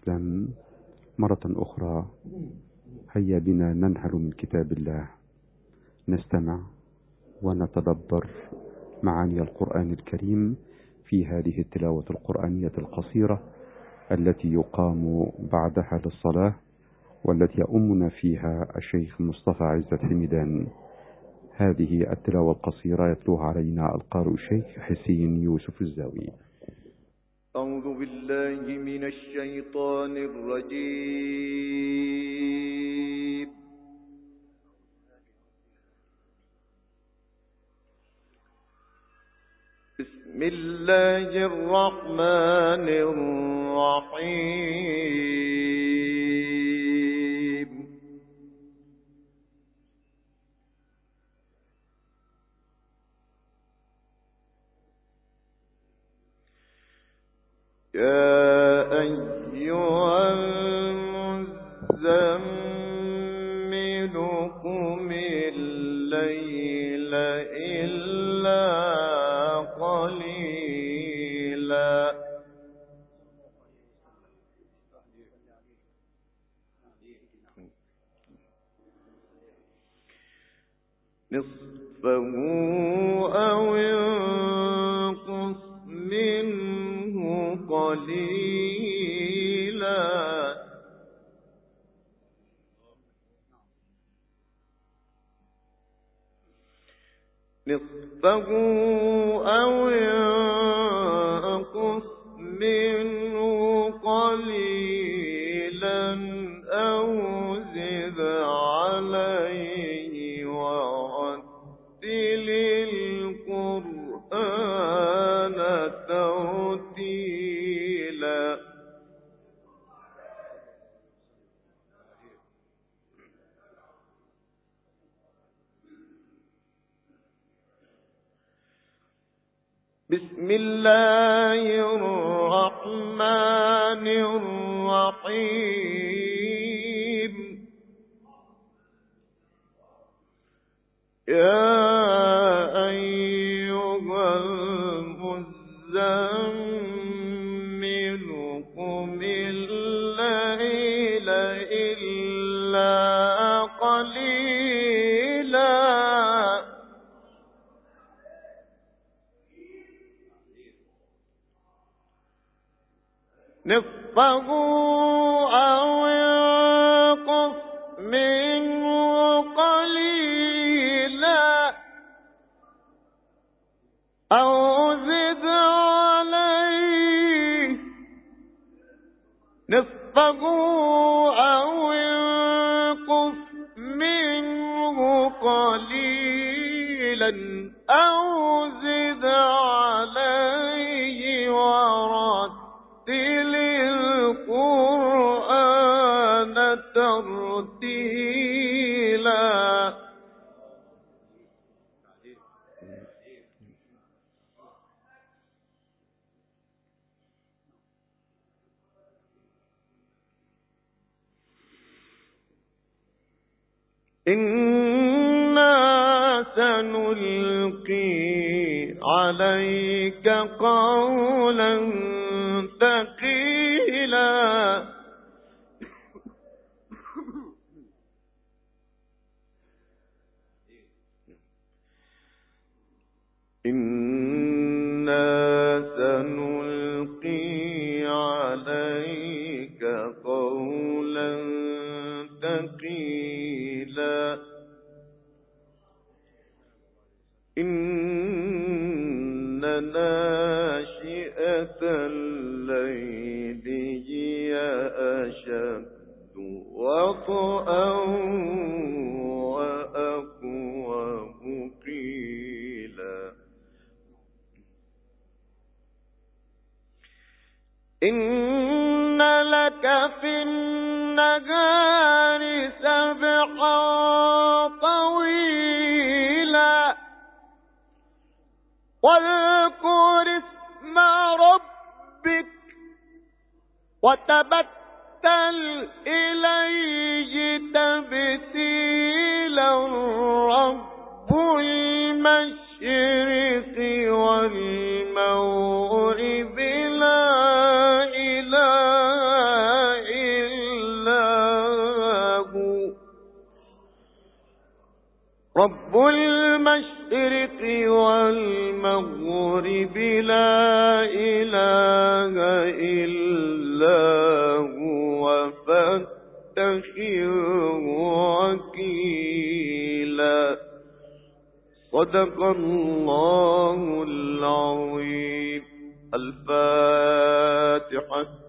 الإسلام مرة أخرى. هيا بنا ننهل من كتاب الله، نستمع ونتدبر معاني القرآن الكريم في هذه التلاوة القرآنية القصيرة التي يقام بعدها للصلاة، والتي يؤمنا فيها الشيخ مصطفى عزت حميدان. هذه التلاوة القصيرة يتلوها علينا القارئ الشيخ حسين يوسف الزاوي. أعوذ بالله من الشيطان الرجيم. بسم الله الرحمن الرحيم. يا أيها المزمل قم الليل إلا قليلا نصفه أو انقص منه قليلا نصفه أو انقص منه قليلا أو زد عليه ورتل القرآن ترتيلا. بسم الله الرحمن الرحيم. يا أيها المزمل قم الليل إلا قليلا نصفه أو انقص منه قليلا أو زد عليه نصفه أو انقص منه قليلا أو زد عليه ورتل القرآن ترتيلا. إنا سنلقي عليك قولا ثقيلا إنا سنلقي عليك قولا ثقيلا إن ناشئة الليل هي أشد وطئا وأقوم قيلا إن لك في النهار سبحا طويلا واذكر اسم ربك وتبتل إليه تبتيلا رب المشرق والمغرب لا إله رب المشرق والمغرب لا إله إلا هو فاتخذه وكيلا. صدق الله العظيم. الفاتحة.